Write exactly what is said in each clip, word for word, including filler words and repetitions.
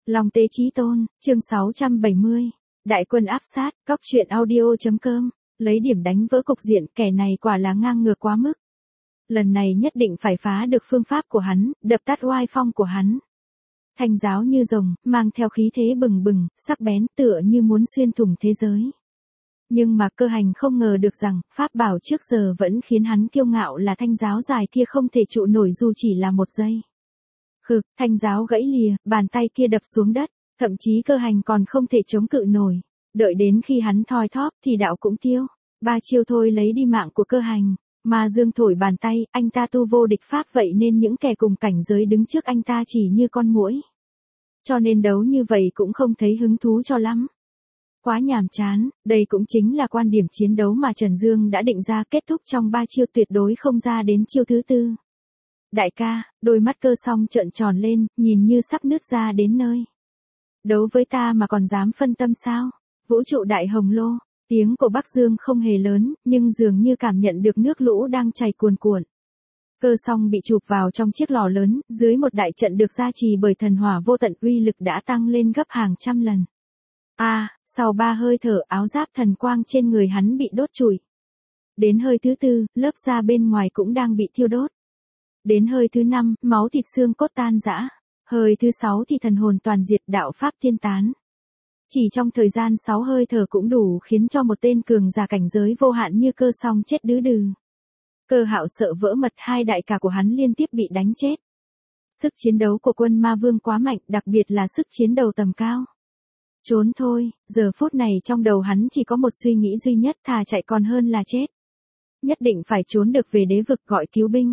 Long Tế Chí Tôn, chương sáu trăm bảy mươi. Đại quân áp sát, cóc truyện audio.com, lấy điểm đánh vỡ cục diện, kẻ này quả là ngang ngược quá mức. Lần này nhất định phải phá được phương pháp của hắn, đập tắt oai phong của hắn. Thanh giáo như rồng, mang theo khí thế bừng bừng, sắc bén tựa như muốn xuyên thủng thế giới. Nhưng mà Cơ Hành không ngờ được rằng, pháp bảo trước giờ vẫn khiến hắn kiêu ngạo là thanh giáo dài kia không thể trụ nổi dù chỉ là một giây. Khực, thanh giáo gãy lìa, bàn tay kia đập xuống đất, thậm chí Cơ Hành còn không thể chống cự nổi. Đợi đến khi hắn thoi thóp thì đạo cũng tiêu. Ba chiêu thôi lấy đi mạng của Cơ Hành. Ma Dương thổi bàn tay, anh ta tu vô địch pháp vậy nên những kẻ cùng cảnh giới đứng trước anh ta chỉ như con muỗi. Cho nên đấu như vậy cũng không thấy hứng thú cho lắm. Quá nhàm chán, đây cũng chính là quan điểm chiến đấu mà Trần Dương đã định ra, kết thúc trong ba chiêu tuyệt đối không ra đến chiêu thứ tư. Đại ca, đôi mắt Cơ Song trợn tròn lên, nhìn như sắp nứt ra đến nơi. Đấu với ta mà còn dám phân tâm sao? Vũ trụ đại hồng lô, tiếng của Bắc Dương không hề lớn, nhưng dường như cảm nhận được nước lũ đang chảy cuồn cuộn. Cơ Song bị chụp vào trong chiếc lò lớn, dưới một đại trận được gia trì bởi thần hỏa vô tận, uy lực đã tăng lên gấp hàng trăm lần. A, à, sau ba hơi thở, áo giáp thần quang trên người hắn bị đốt trụi. Đến hơi thứ tư, lớp da bên ngoài cũng đang bị thiêu đốt. Đến hơi thứ năm, máu thịt xương cốt tan rã. Hơi thứ sáu thì thần hồn toàn diệt, đạo pháp thiên tán. Chỉ trong thời gian sáu hơi thở cũng đủ khiến cho một tên cường giả cảnh giới vô hạn như Cơ Song chết đứ đừ. Cơ Hạo sợ vỡ mật, hai đại ca của hắn liên tiếp bị đánh chết. Sức chiến đấu của quân ma vương quá mạnh, đặc biệt là sức chiến đấu tầm cao. Trốn thôi, giờ phút này trong đầu hắn chỉ có một suy nghĩ duy nhất, thà chạy còn hơn là chết. Nhất định phải trốn được về đế vực gọi cứu binh.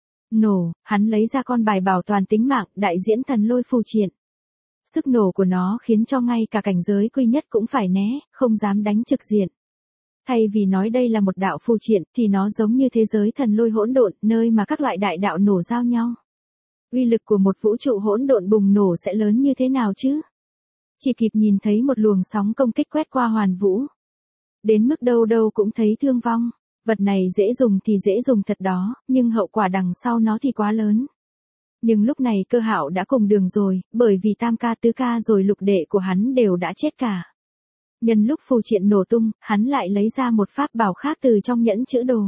Nổ, hắn lấy ra con bài bảo toàn tính mạng, đại diễn thần lôi phù triện. Sức nổ của nó khiến cho ngay cả cảnh giới quy nhất cũng phải né, không dám đánh trực diện. Thay vì nói đây là một đạo phù triện, thì nó giống như thế giới thần lôi hỗn độn, nơi mà các loại đại đạo nổ giao nhau. Uy lực của một vũ trụ hỗn độn bùng nổ sẽ lớn như thế nào chứ? Chỉ kịp nhìn thấy một luồng sóng công kích quét qua hoàn vũ. Đến mức đâu đâu cũng thấy thương vong. Vật này dễ dùng thì dễ dùng thật đó, nhưng hậu quả đằng sau nó thì quá lớn. Nhưng lúc này Cơ Hạo đã cùng đường rồi, bởi vì tam ca tứ ca rồi lục đệ của hắn đều đã chết cả. Nhân lúc phù triện nổ tung, hắn lại lấy ra một pháp bảo khác từ trong nhẫn chữ đồ.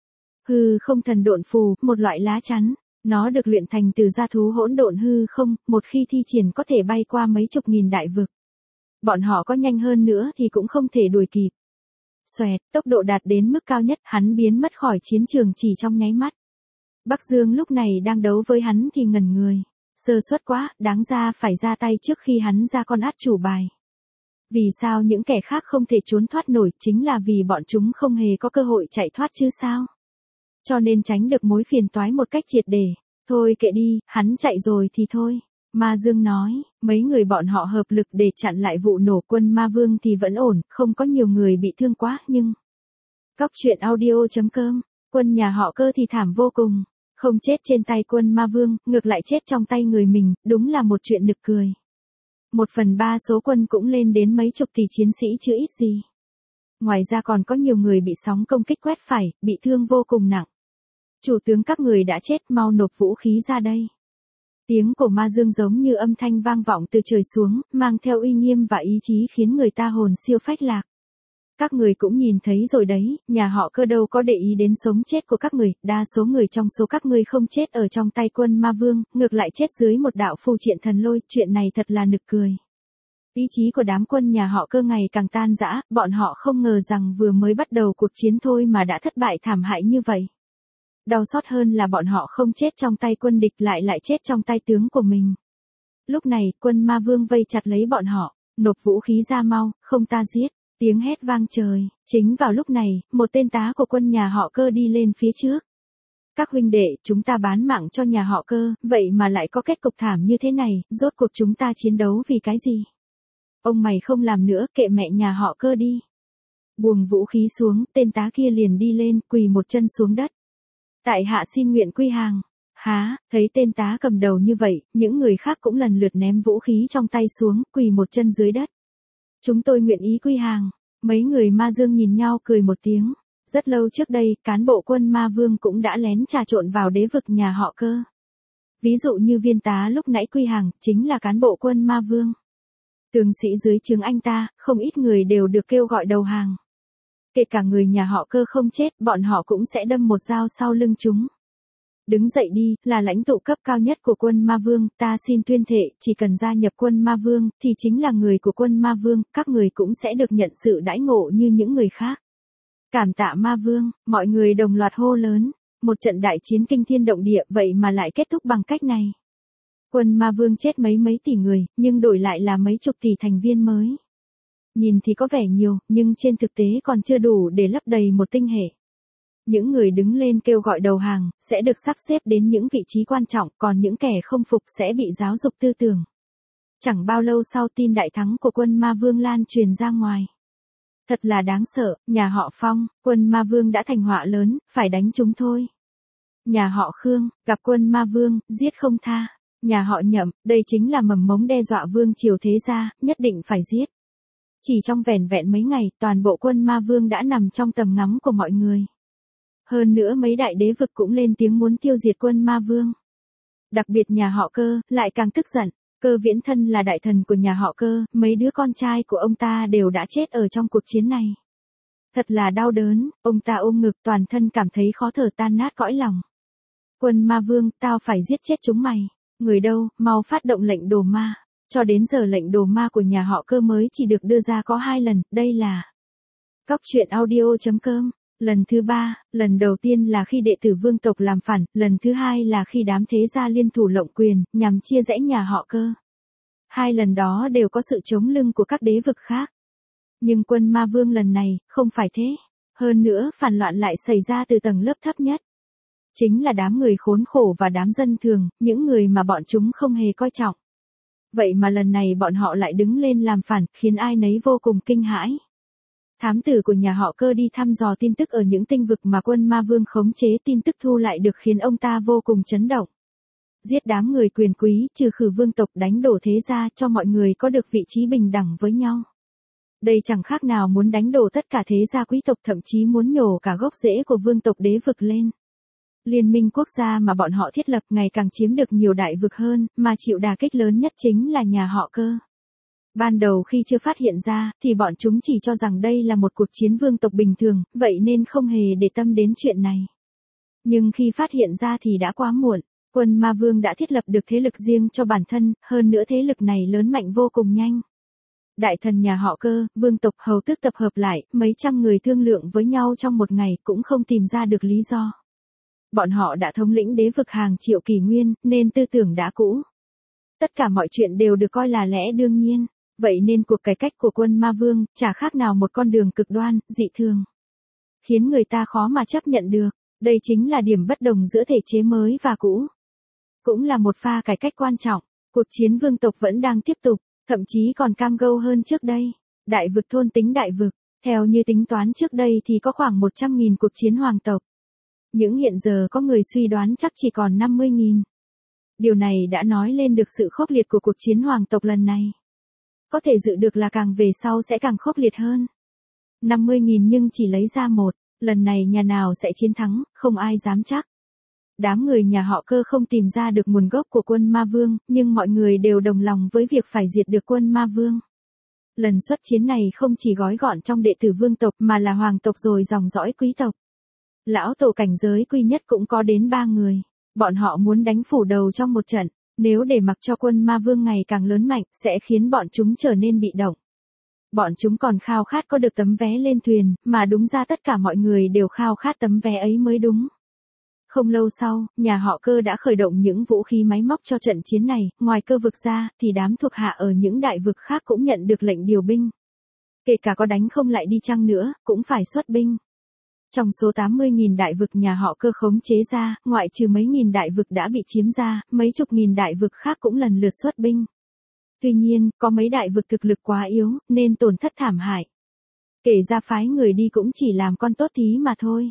Hư không thần độn phù, một loại lá chắn. Nó được luyện thành từ gia thú hỗn độn hư không, một khi thi triển có thể bay qua mấy chục nghìn đại vực. Bọn họ có nhanh hơn nữa thì cũng không thể đuổi kịp. Xoẹt, tốc độ đạt đến mức cao nhất, hắn biến mất khỏi chiến trường chỉ trong nháy mắt. Bắc Dương lúc này đang đấu với hắn thì ngẩn người. Sơ suất quá, đáng ra phải ra tay trước khi hắn ra con át chủ bài. Vì sao những kẻ khác không thể trốn thoát nổi, chính là vì bọn chúng không hề có cơ hội chạy thoát chứ sao? Cho nên tránh được mối phiền toái một cách triệt để. Thôi kệ đi, hắn chạy rồi thì thôi. Ma Dương nói, mấy người bọn họ hợp lực để chặn lại vụ nổ, quân ma vương thì vẫn ổn, không có nhiều người bị thương quá, nhưng... Cóc truyện audio.com, quân nhà họ Cơ thì thảm vô cùng. Không chết trên tay quân ma vương, ngược lại chết trong tay người mình, đúng là một chuyện nực cười. Một phần ba số quân cũng lên đến mấy chục tỷ chiến sĩ chứ ít gì. Ngoài ra còn có nhiều người bị sóng công kích quét phải, bị thương vô cùng nặng. Chủ tướng các người đã chết, mau nộp vũ khí ra đây. Tiếng của Ma Dương giống như âm thanh vang vọng từ trời xuống, mang theo uy nghiêm và ý chí khiến người ta hồn siêu phách lạc. Các người cũng nhìn thấy rồi đấy, nhà họ Cơ đâu có để ý đến sống chết của các người, đa số người trong số các ngươi không chết ở trong tay quân ma vương, ngược lại chết dưới một đạo phù triện thần lôi, chuyện này thật là nực cười. Ý chí của đám quân nhà họ Cơ ngày càng tan rã, bọn họ không ngờ rằng vừa mới bắt đầu cuộc chiến thôi mà đã thất bại thảm hại như vậy. Đau xót hơn là bọn họ không chết trong tay quân địch lại lại chết trong tay tướng của mình. Lúc này, quân ma vương vây chặt lấy bọn họ, nộp vũ khí ra mau, không ta giết. Tiếng hét vang trời, chính vào lúc này, một tên tá của quân nhà họ Cơ đi lên phía trước. Các huynh đệ, chúng ta bán mạng cho nhà họ Cơ, vậy mà lại có kết cục thảm như thế này, rốt cuộc chúng ta chiến đấu vì cái gì? Ông mày không làm nữa, kệ mẹ nhà họ Cơ đi. Buông vũ khí xuống, tên tá kia liền đi lên, quỳ một chân xuống đất. Tại hạ xin nguyện quy hàng. Há, thấy tên tá cầm đầu như vậy, những người khác cũng lần lượt ném vũ khí trong tay xuống, quỳ một chân dưới đất. Chúng tôi nguyện ý quy hàng. Mấy người Ma Dương nhìn nhau cười một tiếng. Rất lâu trước đây, cán bộ quân ma vương cũng đã lén trà trộn vào đế vực nhà họ Cơ. Ví dụ như viên tá lúc nãy quy hàng, chính là cán bộ quân ma vương. Tướng sĩ dưới trướng anh ta, không ít người đều được kêu gọi đầu hàng. Kể cả người nhà họ Cơ không chết, bọn họ cũng sẽ đâm một dao sau lưng chúng. Đứng dậy đi, là lãnh tụ cấp cao nhất của quân ma vương, ta xin tuyên thệ, chỉ cần gia nhập quân ma vương, thì chính là người của quân ma vương, các người cũng sẽ được nhận sự đãi ngộ như những người khác. Cảm tạ ma vương, mọi người đồng loạt hô lớn, một trận đại chiến kinh thiên động địa vậy mà lại kết thúc bằng cách này. Quân ma vương chết mấy mấy tỷ người, nhưng đổi lại là mấy chục tỷ thành viên mới. Nhìn thì có vẻ nhiều, nhưng trên thực tế còn chưa đủ để lấp đầy một tinh hệ. Những người đứng lên kêu gọi đầu hàng, sẽ được sắp xếp đến những vị trí quan trọng, còn những kẻ không phục sẽ bị giáo dục tư tưởng. Chẳng bao lâu sau tin đại thắng của quân ma vương lan truyền ra ngoài. Thật là đáng sợ, nhà họ Phong, quân ma vương đã thành họa lớn, phải đánh chúng thôi. Nhà họ Khương, gặp quân ma vương, giết không tha. Nhà họ Nhậm, đây chính là mầm mống đe dọa vương triều thế gia, nhất định phải giết. Chỉ trong vẻn vẹn mấy ngày, toàn bộ quân ma vương đã nằm trong tầm ngắm của mọi người. Hơn nữa mấy đại đế vực cũng lên tiếng muốn tiêu diệt quân ma vương. Đặc biệt nhà họ Cơ, lại càng tức giận. Cơ Viễn Thân là đại thần của nhà họ Cơ, mấy đứa con trai của ông ta đều đã chết ở trong cuộc chiến này. Thật là đau đớn, ông ta ôm ngực toàn thân cảm thấy khó thở tan nát cõi lòng. Quân ma vương, tao phải giết chết chúng mày. Người đâu, mau phát động lệnh đồ ma. Cho đến giờ lệnh đồ ma của nhà họ Cơ mới chỉ được đưa ra có hai lần, đây là Cóc truyện audio chấm com. Lần thứ ba, lần đầu tiên là khi đệ tử vương tộc làm phản, lần thứ hai là khi đám thế gia liên thủ lộng quyền, nhằm chia rẽ nhà họ Cơ. Hai lần đó đều có sự chống lưng của các đế vực khác. Nhưng quân ma vương lần này, không phải thế. Hơn nữa, phản loạn lại xảy ra từ tầng lớp thấp nhất. Chính là đám người khốn khổ và đám dân thường, những người mà bọn chúng không hề coi trọng. Vậy mà lần này bọn họ lại đứng lên làm phản, khiến ai nấy vô cùng kinh hãi. Thám tử của nhà họ Cơ đi thăm dò tin tức ở những tinh vực mà quân ma vương khống chế, tin tức thu lại được khiến ông ta vô cùng chấn động. Giết đám người quyền quý, trừ khử vương tộc, đánh đổ thế gia, cho mọi người có được vị trí bình đẳng với nhau. Đây chẳng khác nào muốn đánh đổ tất cả thế gia quý tộc, thậm chí muốn nhổ cả gốc rễ của vương tộc đế vực lên. Liên minh quốc gia mà bọn họ thiết lập ngày càng chiếm được nhiều đại vực hơn, mà chịu đả kích lớn nhất chính là nhà họ Cơ. Ban đầu khi chưa phát hiện ra, thì bọn chúng chỉ cho rằng đây là một cuộc chiến vương tộc bình thường, vậy nên không hề để tâm đến chuyện này. Nhưng khi phát hiện ra thì đã quá muộn, quân ma vương đã thiết lập được thế lực riêng cho bản thân, hơn nữa thế lực này lớn mạnh vô cùng nhanh. Đại thần nhà họ Cơ, vương tộc hầu tước tập hợp lại, mấy trăm người thương lượng với nhau trong một ngày cũng không tìm ra được lý do. Bọn họ đã thống lĩnh đế vực hàng triệu kỷ nguyên, nên tư tưởng đã cũ. Tất cả mọi chuyện đều được coi là lẽ đương nhiên. Vậy nên cuộc cải cách của quân ma vương, chả khác nào một con đường cực đoan, dị thường. Khiến người ta khó mà chấp nhận được, đây chính là điểm bất đồng giữa thể chế mới và cũ. Cũng là một pha cải cách quan trọng, cuộc chiến vương tộc vẫn đang tiếp tục, thậm chí còn cam go hơn trước đây. Đại vực thôn tính đại vực, theo như tính toán trước đây thì có khoảng một trăm nghìn cuộc chiến hoàng tộc. Những hiện giờ có người suy đoán chắc chỉ còn năm mươi nghìn. Điều này đã nói lên được sự khốc liệt của cuộc chiến hoàng tộc lần này. Có thể dự được là càng về sau sẽ càng khốc liệt hơn. năm mươi nghìn nhưng chỉ lấy ra một, lần này nhà nào sẽ chiến thắng, không ai dám chắc. Đám người nhà họ Cơ không tìm ra được nguồn gốc của quân ma vương, nhưng mọi người đều đồng lòng với việc phải diệt được quân ma vương. Lần xuất chiến này không chỉ gói gọn trong đệ tử vương tộc mà là hoàng tộc rồi dòng dõi quý tộc. Lão tổ cảnh giới quý nhất cũng có đến ba người. Bọn họ muốn đánh phủ đầu trong một trận. Nếu để mặc cho quân ma vương ngày càng lớn mạnh, sẽ khiến bọn chúng trở nên bị động. Bọn chúng còn khao khát có được tấm vé lên thuyền, mà đúng ra tất cả mọi người đều khao khát tấm vé ấy mới đúng. Không lâu sau, nhà họ Cơ đã khởi động những vũ khí máy móc cho trận chiến này, ngoài Cơ vực ra, thì đám thuộc hạ ở những đại vực khác cũng nhận được lệnh điều binh. Kể cả có đánh không lại đi chăng nữa, cũng phải xuất binh. Trong số tám mươi nghìn đại vực nhà họ Cơ khống chế ra, ngoại trừ mấy nghìn đại vực đã bị chiếm ra, mấy chục nghìn đại vực khác cũng lần lượt xuất binh. Tuy nhiên, có mấy đại vực thực lực quá yếu, nên tổn thất thảm hại. Kể ra phái người đi cũng chỉ làm con tốt tí mà thôi.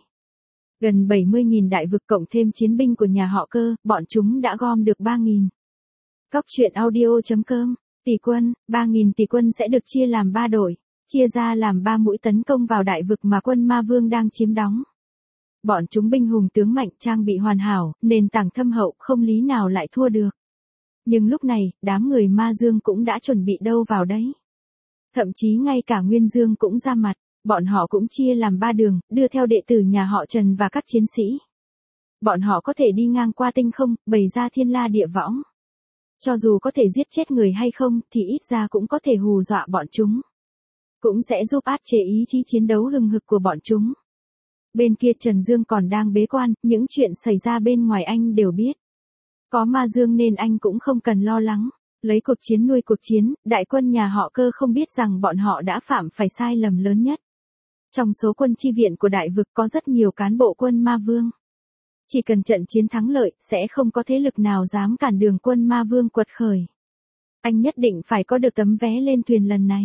Gần bảy mươi nghìn đại vực cộng thêm chiến binh của nhà họ Cơ, bọn chúng đã gom được ba nghìn. Cóc truyện audio chấm com, tỷ quân, ba nghìn tỷ quân sẽ được chia làm ba đội. Chia ra làm ba mũi tấn công vào đại vực mà quân ma vương đang chiếm đóng. Bọn chúng binh hùng tướng mạnh, trang bị hoàn hảo, nền tảng thâm hậu, không lý nào lại thua được. Nhưng lúc này, đám người Ma Dương cũng đã chuẩn bị đâu vào đấy. Thậm chí ngay cả Nguyên Dương cũng ra mặt, bọn họ cũng chia làm ba đường, đưa theo đệ tử nhà họ Trần và các chiến sĩ. Bọn họ có thể đi ngang qua tinh không, bày ra thiên la địa võng. Cho dù có thể giết chết người hay không, thì ít ra cũng có thể hù dọa bọn chúng. Cũng sẽ giúp áp chế ý chí chiến đấu hừng hực của bọn chúng. Bên kia Trần Dương còn đang bế quan, những chuyện xảy ra bên ngoài anh đều biết. Có Ma Dương nên anh cũng không cần lo lắng. Lấy cuộc chiến nuôi cuộc chiến, đại quân nhà họ Cơ không biết rằng bọn họ đã phạm phải sai lầm lớn nhất. Trong số quân chi viện của đại vực có rất nhiều cán bộ quân Ma Vương. Chỉ cần trận chiến thắng lợi, sẽ không có thế lực nào dám cản đường quân Ma Vương quật khởi. Anh nhất định phải có được tấm vé lên thuyền lần này.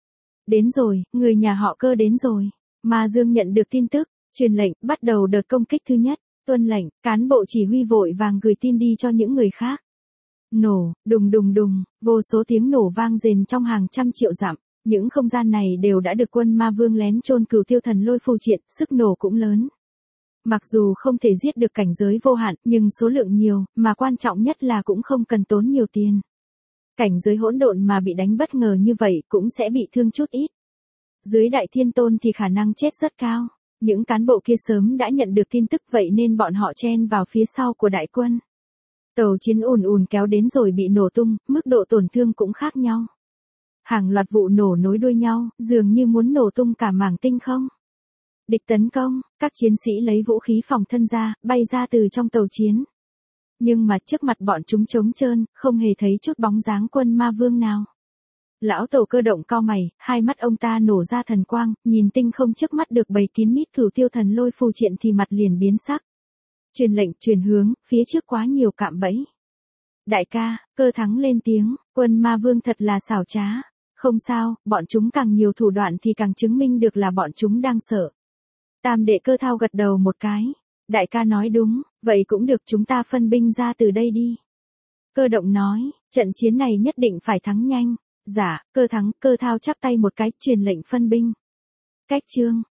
Đến rồi, người nhà họ Cơ đến rồi. Ma Dương nhận được tin tức, truyền lệnh, bắt đầu đợt công kích thứ nhất. Tuân lệnh, cán bộ chỉ huy vội vàng gửi tin đi cho những người khác. Nổ, đùng đùng đùng, vô số tiếng nổ vang rền trong hàng trăm triệu dặm. Những không gian này đều đã được quân Ma Vương lén chôn Cửu Tiêu Thần Lôi phù triện, sức nổ cũng lớn. Mặc dù không thể giết được cảnh giới vô hạn, nhưng số lượng nhiều, mà quan trọng nhất là cũng không cần tốn nhiều tiền. Cảnh giới hỗn độn mà bị đánh bất ngờ như vậy cũng sẽ bị thương chút ít. Dưới Đại Thiên Tôn thì khả năng chết rất cao. Những cán bộ kia sớm đã nhận được tin tức vậy nên bọn họ chen vào phía sau của đại quân. Tàu chiến ùn ùn kéo đến rồi bị nổ tung, mức độ tổn thương cũng khác nhau. Hàng loạt vụ nổ nối đuôi nhau, dường như muốn nổ tung cả mảng tinh không. Địch tấn công, các chiến sĩ lấy vũ khí phòng thân ra, bay ra từ trong tàu chiến. Nhưng mà trước mặt bọn chúng trống trơn, không hề thấy chút bóng dáng quân Ma Vương nào. Lão Tổ Cơ động cau mày, hai mắt ông ta nổ ra thần quang, nhìn tinh không trước mắt được bày kín mít Cửu Tiêu Thần Lôi phù triện thì mặt liền biến sắc. Truyền lệnh, truyền hướng, phía trước quá nhiều cạm bẫy. Đại ca, Cơ thắng lên tiếng, quân Ma Vương thật là xảo trá. Không sao, bọn chúng càng nhiều thủ đoạn thì càng chứng minh được là bọn chúng đang sợ. Tam đệ Cơ thao gật đầu một cái. Đại ca nói đúng, vậy cũng được, chúng ta phân binh ra từ đây đi. Cơ động nói, trận chiến này nhất định phải thắng nhanh. Dạ, Cơ thắng, Cơ thao chắp tay một cái, truyền lệnh phân binh. Cách chương.